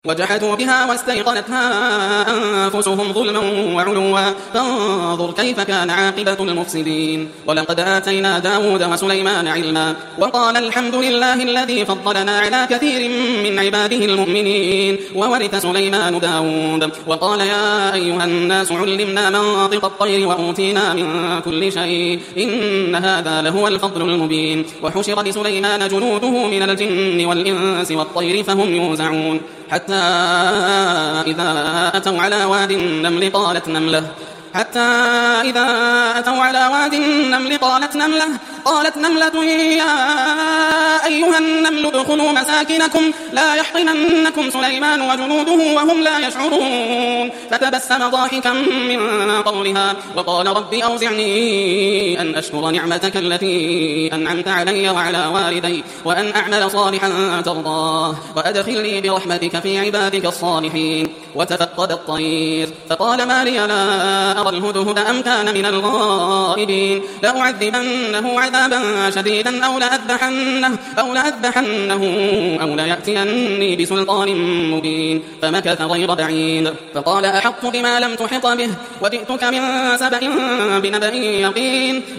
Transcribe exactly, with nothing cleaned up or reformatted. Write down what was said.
وجحدوا بها واستيقنتها أنفسهم ظلما وعلوا فانظر كيف كان عاقبة المفسدين. ولقد آتينا داود وسليمان علما وقال الحمد لله الذي فضلنا على كثير من عباده المؤمنين. وورث سليمان داود وقال يا أيها الناس علمنا منطق الطير وأوتينا من كل شيء إن هذا لهو الفضل المبين. وحشر لسليمان جنوده من الجن والإنس والطير فهم يوزعون حتى إذا أتوا على واد النمل قالت نملة حتى إذا أتوا على واد النمل قالت نملة قالت نملة يا أيها النمل ادخلوا مساكنكم لا يحطمنكم سليمان وجنوده وهم لا يشعرون. فتبسم ضاحكا من قولها وقال رب أوزعني أن أشكر نعمتك التي أنعمت علي وعلى والدي وأن أعمل صالحا ترضاه وأدخلني برحمتك في عبادك الصالحين. وتفقد الطير فقال ما لي لا أرى الهدهد أم كان من الغائبين لأعذبنه عذابا شديدا أو لأذبحنه أو لأذبحنه أو ليأتيني بسلطان مبين. فمكث غير بعيد فقال أحطت بما لم تحط به وجئتك من سبأ بنبأ يقين.